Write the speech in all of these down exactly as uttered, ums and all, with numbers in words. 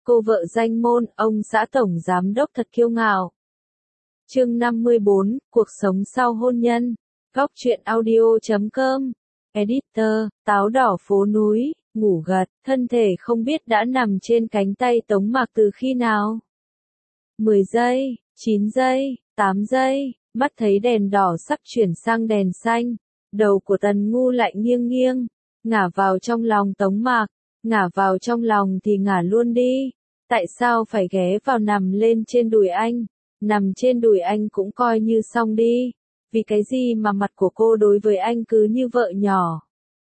Cô vợ danh môn, ông xã tổng giám đốc thật kiêu ngạo. Chương năm mươi bốn, cuộc sống sau hôn nhân. Góc truyện audio chấm com. Editor, táo đỏ phố núi, ngủ gật, thân thể không biết đã nằm trên cánh tay Tống Mạc từ khi nào. mười giây, chín giây, tám giây, mắt thấy đèn đỏ sắp chuyển sang đèn xanh. Đầu của Tần Ngu lại nghiêng nghiêng, ngả vào trong lòng Tống Mạc, ngả vào trong lòng thì ngả luôn đi. Tại sao phải ghé vào nằm lên trên đùi anh? Nằm trên đùi anh cũng coi như xong đi. Vì cái gì mà mặt của cô đối với anh cứ như vợ nhỏ?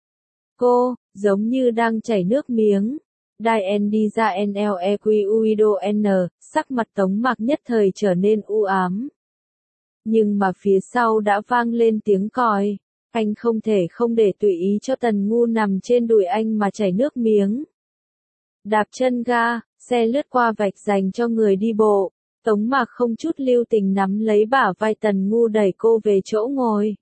Cô, giống như đang chảy nước miếng. Đai N đi ra N L E Q U I D O N, sắc mặt Tống Mạc nhất thời trở nên u ám. Nhưng mà phía sau đã vang lên tiếng còi. Anh không thể không để tùy ý cho Tần Ngu nằm trên đùi anh mà chảy nước miếng. Đạp chân ga, xe lướt qua vạch dành cho người đi bộ. Tống Mạc không chút lưu tình nắm lấy bả vai Tần Ngu đẩy cô về chỗ ngồi.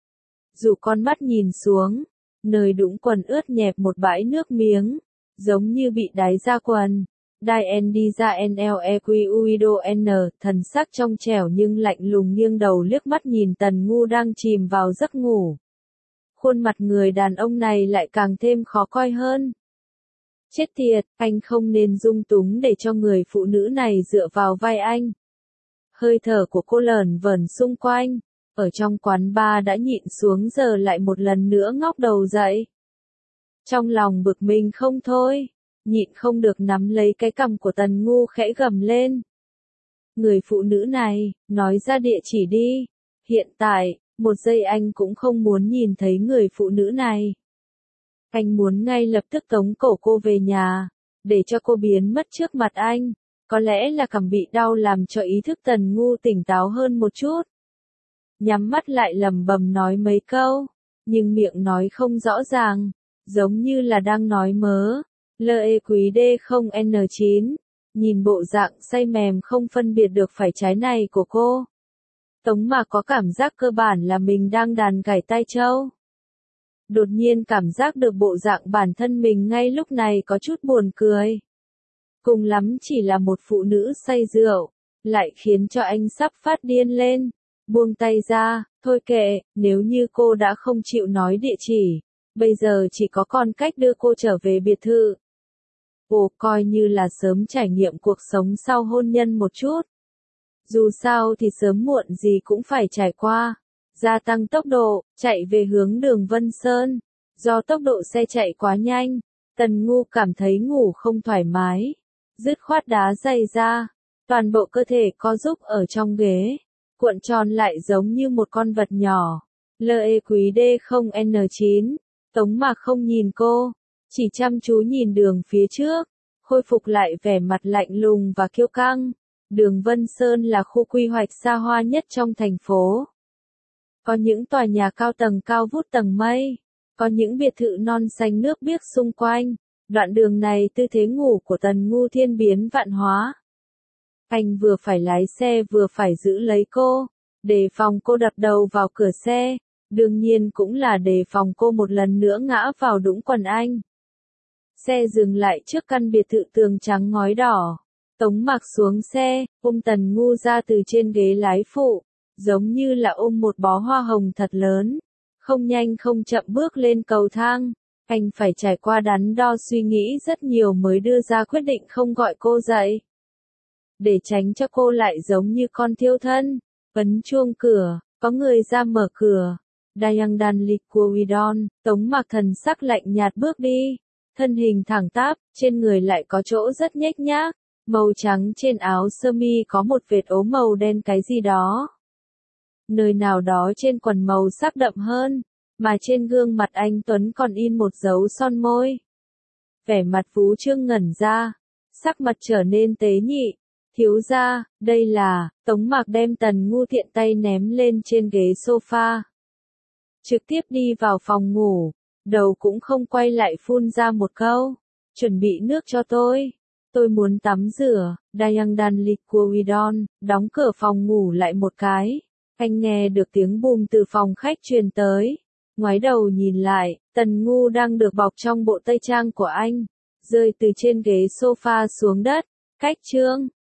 Dù con mắt nhìn xuống, nơi đũng quần ướt nhẹp một bãi nước miếng, giống như bị đáy ra quần. Đai N đi ra N L E Q U I D O N, thần sắc trong trẻo nhưng lạnh lùng nghiêng đầu liếc mắt nhìn Tần Ngu đang chìm vào giấc ngủ. Khuôn mặt người đàn ông này lại càng thêm khó coi hơn. Chết tiệt, anh không nên dung túng để cho người phụ nữ này dựa vào vai anh. Hơi thở của cô lởn vởn xung quanh, ở trong quán bar đã nhịn xuống giờ lại một lần nữa ngóc đầu dậy. Trong lòng bực mình không thôi, nhịn không được nắm lấy cái cằm của Tần Ngu khẽ gầm lên. Người phụ nữ này, nói ra địa chỉ đi. Hiện tại, một giây anh cũng không muốn nhìn thấy người phụ nữ này. Anh muốn ngay lập tức tống cổ cô về nhà, để cho cô biến mất trước mặt anh. Có lẽ là cằm bị đau làm cho ý thức Tần Ngu tỉnh táo hơn một chút. Nhắm mắt lại lẩm bẩm nói mấy câu, nhưng miệng nói không rõ ràng, giống như là đang nói mớ. Lê quý D không N chín, nhìn bộ dạng say mềm không phân biệt được phải trái này của cô. Tống Mạc có cảm giác cơ bản là mình đang đàn cải tai trâu. Đột nhiên cảm giác được bộ dạng bản thân mình ngay lúc này có chút buồn cười. Cùng lắm chỉ là một phụ nữ say rượu, lại khiến cho anh sắp phát điên lên. Buông tay ra, thôi kệ, nếu như cô đã không chịu nói địa chỉ, bây giờ chỉ có con cách đưa cô trở về biệt thự. Ồ, coi như là sớm trải nghiệm cuộc sống sau hôn nhân một chút. Dù sao thì sớm muộn gì cũng phải trải qua. Gia tăng tốc độ, chạy về hướng đường Vân Sơn. Do tốc độ xe chạy quá nhanh, Tần Ngu cảm thấy ngủ không thoải mái. Dứt khoát đá giày ra, toàn bộ cơ thể co rúm ở trong ghế, cuộn tròn lại giống như một con vật nhỏ. Lê quý D không N chín, Tống Mạc không nhìn cô, chỉ chăm chú nhìn đường phía trước, khôi phục lại vẻ mặt lạnh lùng và kiêu căng. Đường Vân Sơn là khu quy hoạch xa hoa nhất trong thành phố. Có những tòa nhà cao tầng cao vút tầng mây, có những biệt thự non xanh nước biếc xung quanh. Đoạn đường này tư thế ngủ của Tần Ngu thiên biến vạn hóa. Anh vừa phải lái xe vừa phải giữ lấy cô, đề phòng cô đập đầu vào cửa xe, đương nhiên cũng là đề phòng cô một lần nữa ngã vào đũng quần anh. Xe dừng lại trước căn biệt thự tường trắng ngói đỏ. Tống Mạc xuống xe, ôm Tần Ngu ra từ trên ghế lái phụ, giống như là ôm một bó hoa hồng thật lớn. Không nhanh không chậm bước lên cầu thang. Anh phải trải qua đắn đo suy nghĩ rất nhiều mới đưa ra quyết định không gọi cô dậy. Để tránh cho cô lại giống như con thiêu thân. Ấn chuông cửa, có người ra mở cửa. Dayang Dan Lik Widon, Tống Mạc thần sắc lạnh nhạt bước đi. Thân hình thẳng tắp, trên người lại có chỗ rất nhếch nhác. Màu trắng trên áo sơ mi có một vệt ố màu đen cái gì đó. Nơi nào đó trên quần màu sắc đậm hơn, mà trên gương mặt anh Tuấn còn in một dấu son môi. Vẻ mặt Phú Trương ngẩn ra, sắc mặt trở nên tế nhị. Thiếu gia, đây là, Tống Mạc đem Tần Ngu tiện tay ném lên trên ghế sofa. Trực tiếp đi vào phòng ngủ, đầu cũng không quay lại phun ra một câu. Chuẩn bị nước cho tôi. Tôi muốn tắm rửa. Dayang Dan Lik Widon, đóng cửa phòng ngủ lại một cái. Anh nghe được tiếng bùm từ phòng khách truyền tới. Ngoái đầu nhìn lại, Tần Ngu đang được bọc trong bộ tây trang của anh, rơi từ trên ghế sofa xuống đất, Cách chương